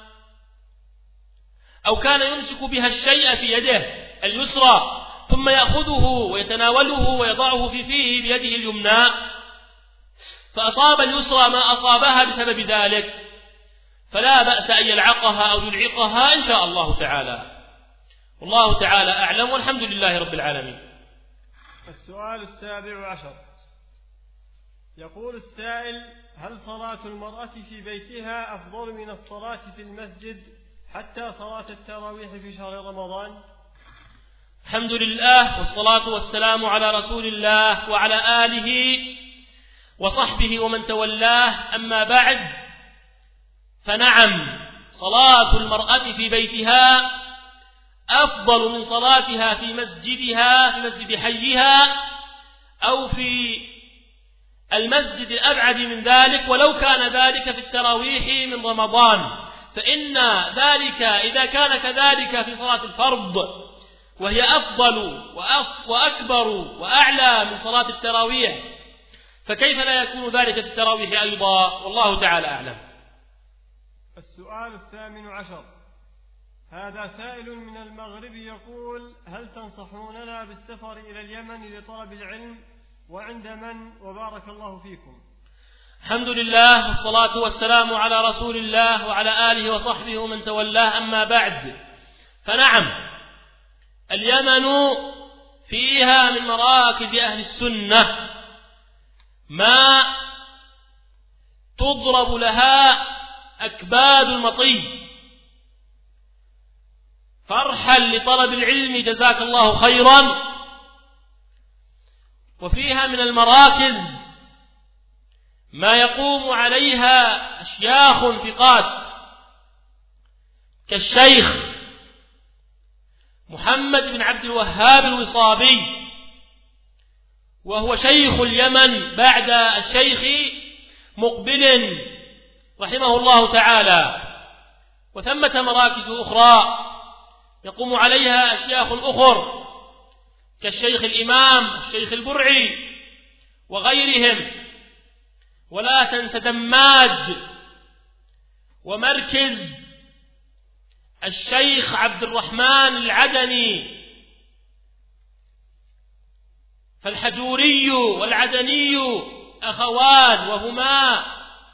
أو كان يمسك بها الشيء في يده اليسرى ثم يأخذه ويتناوله ويضعه في فيه بيده اليمنى، فأصاب اليسرى ما أصابها بسبب ذلك، فلا بأس أن يلعقها أو يلعقها إن شاء الله تعالى. والله تعالى أعلم، والحمد لله رب العالمين. السؤال السابع عشر، يقول السائل: هل صلاة المرأة في بيتها أفضل من الصلاة في المسجد حتى صلاة التراويح في شهر رمضان؟ الحمد لله، والصلاة والسلام على رسول الله وعلى آله وصحبه ومن تولاه، أما بعد، فنعم، صلاة المرأة في بيتها أفضل من صلاتها في مسجدها، في مسجد حيها أو في المسجد الأبعد من ذلك، ولو كان ذلك في التراويح من رمضان، فإن ذلك إذا كان كذلك في صلاة الفرض وهي أفضل وأف وأكبر وأعلى من صلاة التراويح، فكيف لا يكون ذلك في التراويح أيضا؟ والله تعالى أعلم. السؤال الثامن عشر، هذا سائل من المغرب يقول: هل تنصحوننا بالسفر إلى اليمن لطلب العلم، وعند من؟ وبارك الله فيكم. الحمد لله، والصلاة والسلام على رسول الله وعلى آله وصحبه ومن تولاه، أما بعد، فنعم، اليمن فيها من مراكز أهل السنة ما تضرب لها أكباد المطي، فارحل لطلب العلم جزاك الله خيرا. وفيها من المراكز ما يقوم عليها أشياخ ثقات كالشيخ محمد بن عبد الوهاب الوصابي، وهو شيخ اليمن بعد الشيخ مقبل رحمه الله تعالى. وثمة مراكز أخرى يقوم عليها أشياخ أخر كالشيخ الإمام الشيخ البرعي وغيرهم. ولا تنس دماج ومركز الشيخ عبد الرحمن العدني، فالحجوري والعدني أخوان، وهما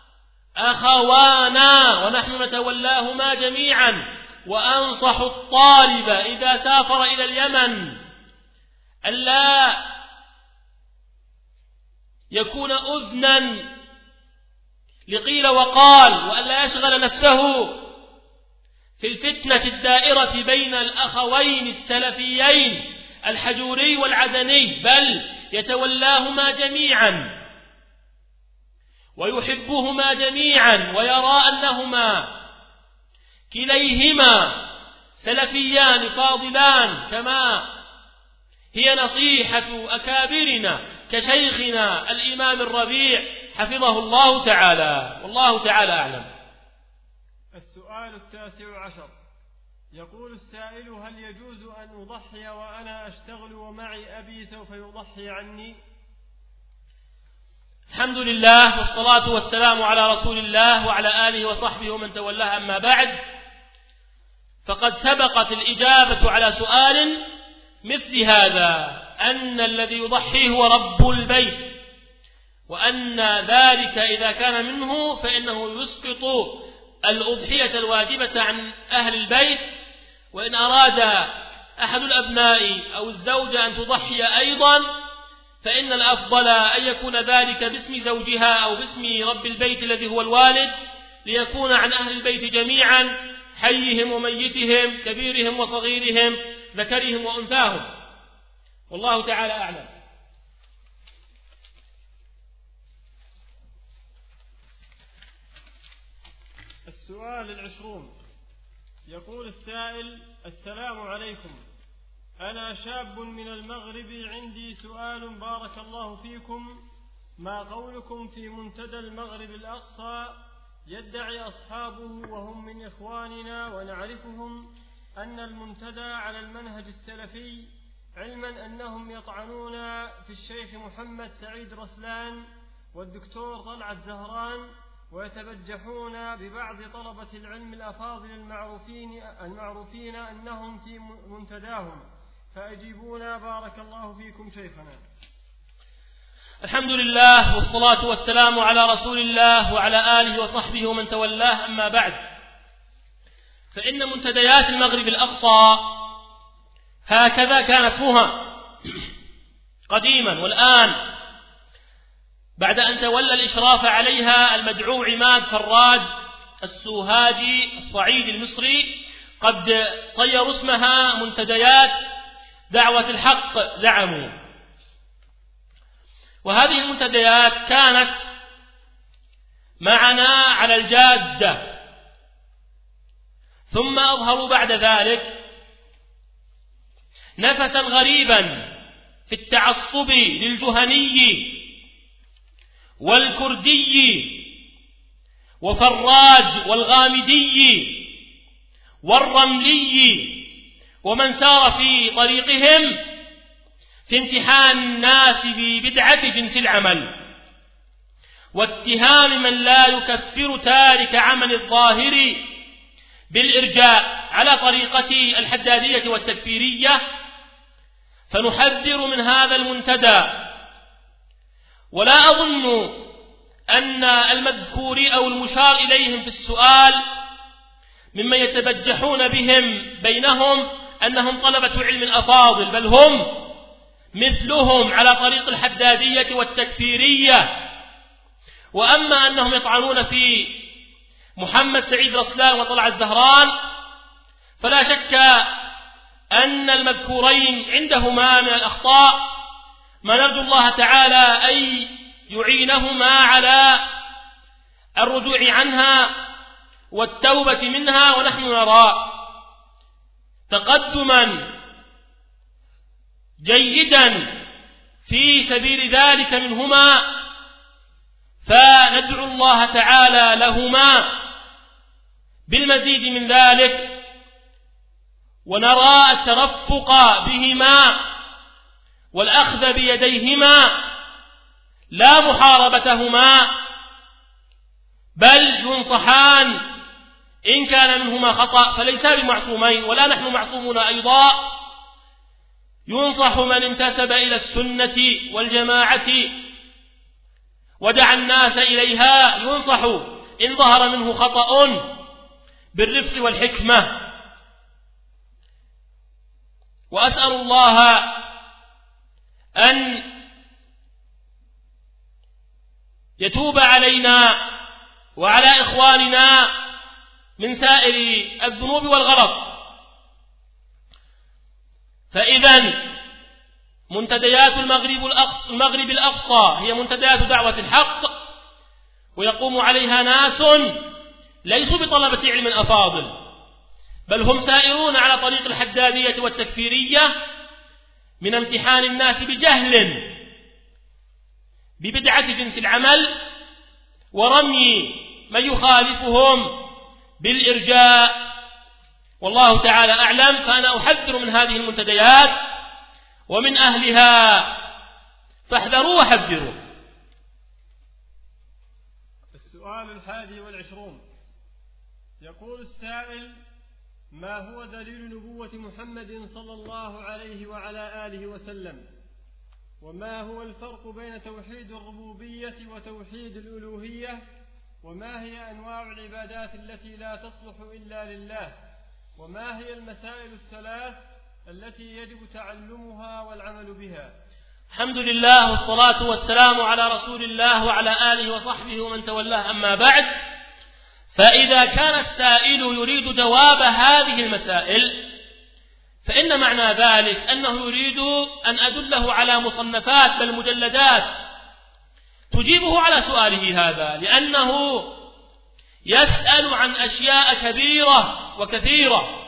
أخوانا، ونحن نتولاهما جميعا. وأنصح الطالب إذا سافر إلى اليمن ألا يكون أذنا لقيل وقال، وألا يشغل نفسه في الفتنة الدائرة بين الأخوين السلفيين الحجوري والعدني، بل يتولاهما جميعا ويحبهما جميعا، ويرى أنهما كليهما سلفيان فاضلان، كما هي نصيحة أكابرنا كشيخنا الإمام الربيع حفظه الله تعالى، والله تعالى أعلم. السؤال التاسع عشر، يقول السائل: هل يجوز أن أضحي وأنا أشتغل ومعي أبي سوف يضحي عني؟ الحمد لله، والصلاة والسلام على رسول الله وعلى آله وصحبه ومن تولاه، أما بعد، فقد سبقت الإجابة على سؤال مثل هذا، أن الذي يضحي هو رب البيت، وأن ذلك إذا كان منه فإنه يسقط الأضحية الواجبة عن أهل البيت. وإن أراد أحد الأبناء أو الزوجة أن تضحي أيضا فإن الأفضل أن يكون ذلك باسم زوجها أو باسم رب البيت الذي هو الوالد، ليكون عن أهل البيت جميعا، حيهم وميتهم، كبيرهم وصغيرهم، ذكرهم وأنثاهم، والله تعالى أعلم. السؤال العشرون، يقول السائل: السلام عليكم، أنا شاب من المغرب، عندي سؤال بارك الله فيكم، ما قولكم في منتدى المغرب الأقصى يدعي أصحابه وهم من إخواننا ونعرفهم أن المنتدى على المنهج السلفي، علما أنهم يطعنون في الشيخ محمد سعيد رسلان والدكتور طلعت زهران، ويتبجحون ببعض طلبة العلم الأفاضل المعروفين, المعروفين أنهم في منتداهم، فأجيبونا بارك الله فيكم شيخنا. الحمد لله والصلاة والسلام على رسول الله وعلى آله وصحبه ومن تولاه، أما بعد، فإن منتديات المغرب الأقصى هكذا كان اسمها قديما، والآن بعد أن تولى الإشراف عليها المدعو عماد فراج السوهاجي الصعيدي المصري، قد صيروا اسمها منتديات دعوة الحق زعموا. وهذه المنتديات كانت معنا على الجادة، ثم أظهروا بعد ذلك نفسا غريبا في التعصب للجهني والكردي وفراج والغامدي والرملي ومن سار في طريقهم في امتحان الناس ببدعة جنس العمل، واتهام من لا يكفر تارك عمل الظاهر بالإرجاء على طريقة الحدادية والتكفيرية. فنحذر من هذا المنتدى، ولا أظن أن المذكور أو المشار إليهم في السؤال ممن يتبجحون بهم بينهم أنهم طلبة علم أفاضل، بل هم مثلهم على طريق الحدادية والتكفيرية. وأما أنهم يطعنون في محمد سعيد رسلان وطلعت زهران، فلا شك أن المذكورين عندهما من الأخطاء ما نرجو الله تعالى أن يعينهما على الرجوع عنها والتوبة منها، ونحن نرى تقدما جيدا في سبيل ذلك منهما، فندعو الله تعالى لهما بالمزيد من ذلك، ونرى الترفق بهما والأخذ بيديهما لا محاربتهما، بل ينصحان إن كان منهما خطأ، فليسا بمعصومين ولا نحن معصومون أيضا. ينصح من انتسب إلى السنة والجماعة ودعا الناس إليها، ينصح إن ظهر منه خطأ بالرفق والحكمة. وأسأل الله أن يتوب علينا وعلى إخواننا من سائر الذنوب والغلط. فإذا منتديات المغرب الأقصى, المغرب الأقصى هي منتديات دعوة الحق، ويقوم عليها ناس ليسوا بطلبة علم أفاضل، بل هم سائرون على طريق الحدادية والتكفيرية من امتحان الناس بجهل ببدعة جنس العمل، ورمي من يخالفهم بالإرجاء، والله تعالى أعلم. فأنا أحذر من هذه المنتديات ومن أهلها، فاحذروا وحذروا. السؤال الحادي والعشرون، يقول السائل: ما هو دليل نبوة محمد صلى الله عليه وعلى آله وسلم؟ وما هو الفرق بين توحيد الربوبية وتوحيد الألوهية؟ وما هي أنواع العبادات التي لا تصلح إلا لله؟ وما هي المسائل الثلاث التي يجب تعلمها والعمل بها؟ الحمد لله والصلاة والسلام على رسول الله وعلى آله وصحبه ومن تولاه، أما بعد. فإذا كان السائل يريد جواب هذه المسائل فإن معنى ذلك أنه يريد أن أدله على مصنفات بل مجلدات تجيبه على سؤاله هذا، لأنه يسأل عن أشياء كبيرة وكثيرة.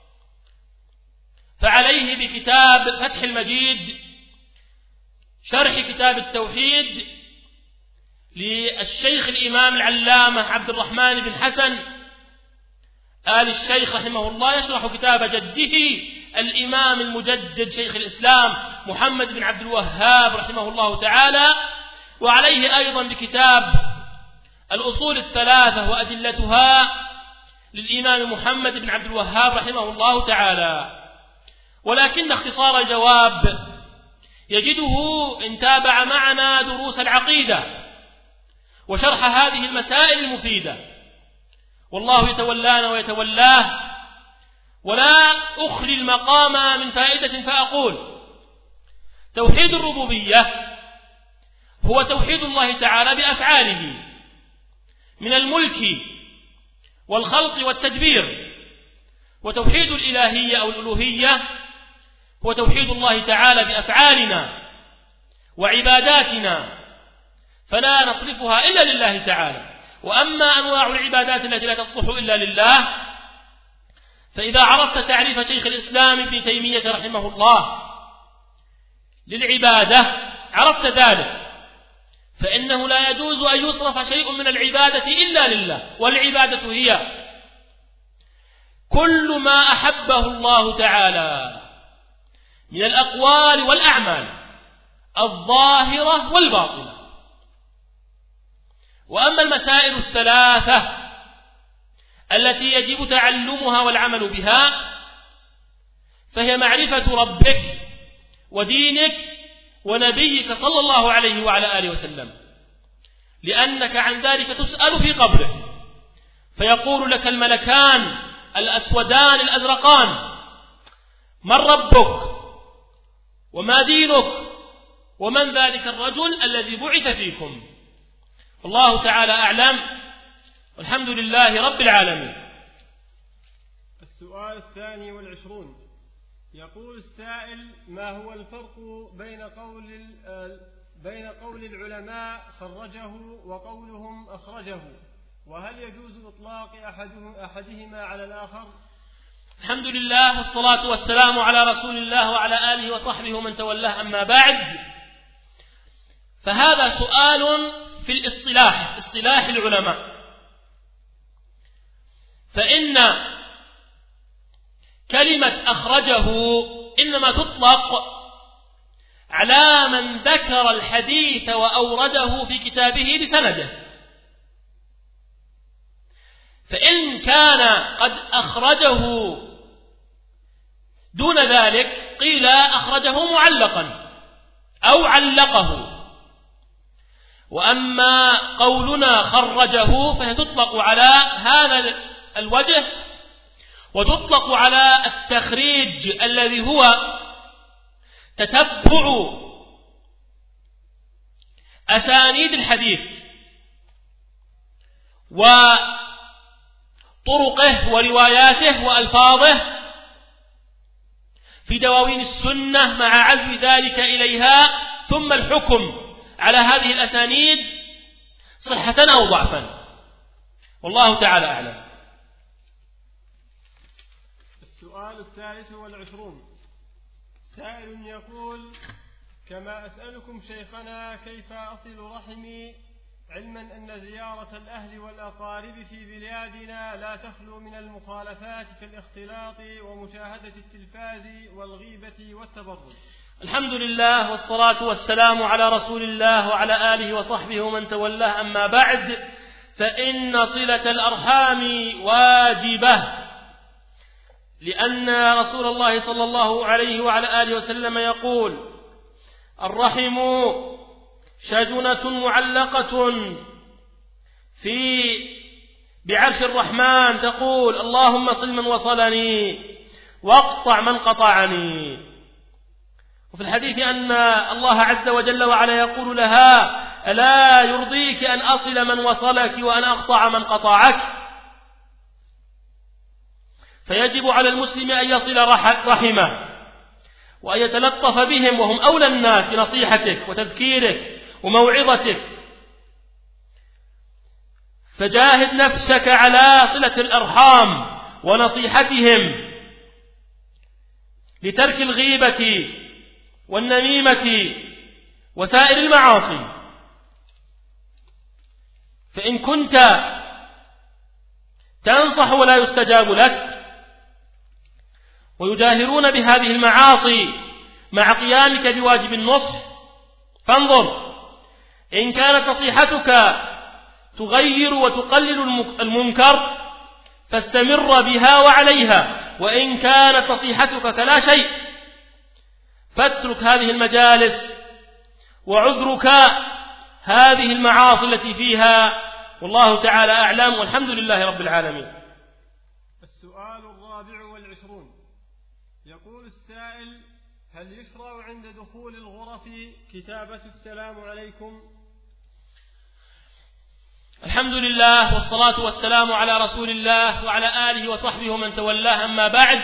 فعليه بكتاب فتح المجيد شرح كتاب التوحيد للشيخ الإمام العلامة عبد الرحمن بن حسن آل الشيخ رحمه الله، يشرح كتاب جده الإمام المجدد شيخ الإسلام محمد بن عبد الوهاب رحمه الله تعالى. وعليه أيضا بكتاب الأصول الثلاثة وأدلتها للإمام محمد بن عبد الوهاب رحمه الله تعالى. ولكن اختصار الجواب يجده إن تابع معنا دروس العقيدة وشرح هذه المسائل المفيدة، والله يتولانا ويتولاه. ولا أخلي المقام من فائدة فأقول: توحيد الربوبية هو توحيد الله تعالى بأفعاله من الملك والخلق والتدبير، وتوحيد الإلهية أو الألوهية هو توحيد الله تعالى بأفعالنا وعباداتنا، فلا نصرفها إلا لله تعالى. وأما أنواع العبادات التي لا تصلح إلا لله، فإذا عرفت تعريف شيخ الإسلام ابن تيمية رحمه الله للعبادة عرفت ذلك، فإنه لا يجوز أن يصرف شيء من العبادة إلا لله. والعبادة هي كل ما أحبه الله تعالى من الأقوال والأعمال الظاهرة والباطنة. وأما المسائل الثلاثة التي يجب تعلمها والعمل بها فهي معرفة ربك ودينك ونبيك صلى الله عليه وعلى آله وسلم، لأنك عن ذلك تسأل في قبرك، فيقول لك الملكان الأسودان الأزرقان: من ربك وما دينك ومن ذلك الرجل الذي بعث فيكم. الله تعالى أعلم، والحمد لله رب العالمين. السؤال الثاني والعشرون، يقول السائل: ما هو الفرق بين قول بين قول العلماء خرجه وقولهم أخرجه، وهل يجوز إطلاق أحدهما على الآخر؟ الحمد لله والصلاة والسلام على رسول الله وعلى آله وصحبه ومن تولاه، أما بعد. فهذا سؤال في الاصطلاح، اصطلاح العلماء. فإن كلمة أخرجه إنما تطلق على من ذكر الحديث وأورده في كتابه بسنده، فإن كان قد أخرجه دون ذلك قيل أخرجه معلقا أو علقه. وأما قولنا خرجه فهي تطلق على هذا الوجه، وتطلق على التخريج الذي هو تتبع أسانيد الحديث وطرقه ورواياته وألفاظه في دواوين السنة مع عزو ذلك إليها، ثم الحكم على هذه الأسانيد صحة أو ضعفا، والله تعالى أعلم. السؤال الثالث والعشرون، سائل يقول: كما أسألكم شيخنا كيف أصل رحمي، علما أن زيارة الأهل والأقارب في بلادنا لا تخلو من المخالفات كالاختلاط ومشاهدة التلفاز والغيبة والتبرج. الحمد لله والصلاة والسلام على رسول الله وعلى آله وصحبه ومن تولاه، أما بعد. فإن صلة الأرحام واجبة، لأن رسول الله صلى الله عليه وعلى آله وسلم يقول: الرحم شجنة معلقة في بعرش الرحمن تقول: اللهم صل من وصلني واقطع من قطعني. وفي الحديث أن الله عز وجل وعلا يقول لها: ألا يرضيك أن أصل من وصلك وأن أقطع من قطعك؟ فيجب على المسلم أن يصل رحمه وأن يتلطف بهم، وهم أولى الناس بنصيحتك وتذكيرك وموعظتك. فجاهد نفسك على صلة الأرحام ونصيحتهم لترك الغيبة والنميمة وسائر المعاصي. فإن كنت تنصح ولا يستجاب لك ويجاهرون بهذه المعاصي مع قيامك بواجب النصح، فانظر، إن كانت نصيحتك تغير وتقلل المنكر فاستمر بها وعليها، وإن كانت نصيحتك كلا شيء فاترك هذه المجالس وعذرك هذه المعاصي التي فيها، والله تعالى أعلم، والحمد لله رب العالمين. السؤال الرابع والعشرون، يقول السائل: هل يشرع عند دخول الغرف كتابة السلام عليكم؟ الحمد لله والصلاة والسلام على رسول الله وعلى آله وصحبه ومن تولاه، أما بعد،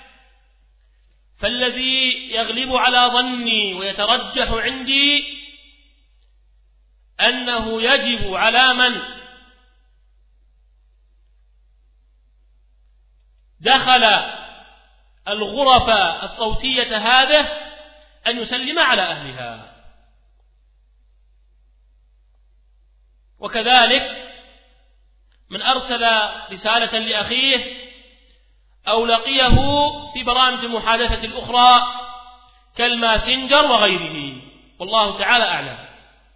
فالذي يغلب على ظني ويترجح عندي أنه يجب على من دخل الغرف الصوتية هذه أن يسلم على أهلها. وكذلك من أرسل رسالة لأخيه أو لقيه في برامج المحادثة الأخرى كالماسنجر وغيره، والله تعالى أعلم.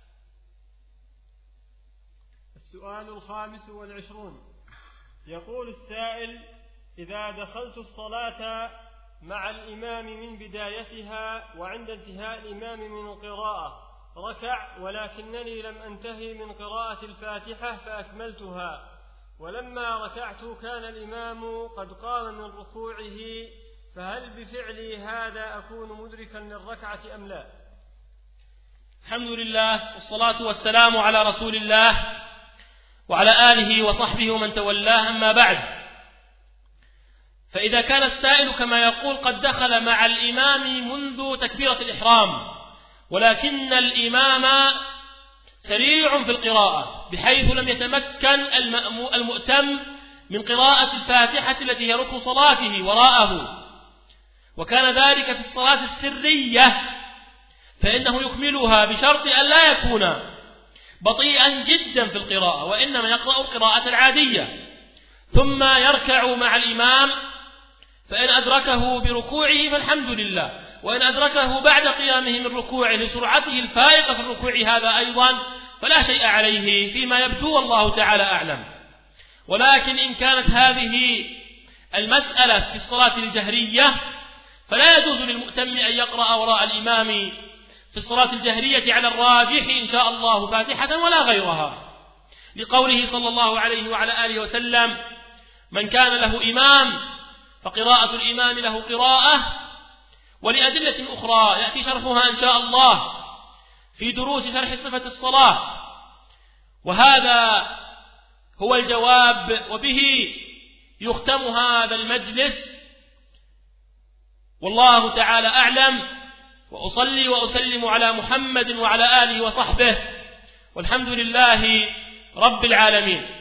السؤال الخامس والعشرون، يقول السائل: إذا دخلت الصلاة مع الإمام من بدايتها وعند انتهاء الإمام من القراءة ركع، ولكنني لم أنتهي من قراءة الفاتحة فأكملتها، ولما ركعت كان الإمام قد قام من ركوعه، فهل بفعلي هذا أكون مدركا للركعة أم لا؟ الحمد لله والصلاة والسلام على رسول الله وعلى آله وصحبه ومن تولاه، أما بعد، فإذا كان السائل كما يقول قد دخل مع الإمام منذ تكبيرة الإحرام، ولكن الإمام سريع في القراءة بحيث لم يتمكن المؤتم من قراءة الفاتحة التي هي ركن صلاته وراءه، وكان ذلك في الصلاة السرية، فإنه يكملها بشرط أن لا يكون بطيئا جدا في القراءة، وإنما يقرأ القراءة العادية، ثم يركع مع الإمام، فإن أدركه بركوعه فالحمد لله، وإن أدركه بعد قيامه من ركوعه لسرعته الفائقة في الركوع هذا أيضا فلا شيء عليه فيما يبدو، والله تعالى أعلم. ولكن إن كانت هذه المسألة في الصلاة الجهرية فلا يجوز للمؤتم أن يقرأ وراء الإمام في الصلاة الجهرية على الراجح إن شاء الله فاتحة ولا غيرها، لقوله صلى الله عليه وعلى آله وسلم: من كان له إمام فقراءة الإمام له قراءة. ولأدلة أخرى يأتي شرحها إن شاء الله في دروس شرح صفة الصلاة، وهذا هو الجواب، وبه يختم هذا المجلس، والله تعالى أعلم. وأصلي وأسلم على محمد وعلى آله وصحبه، والحمد لله رب العالمين.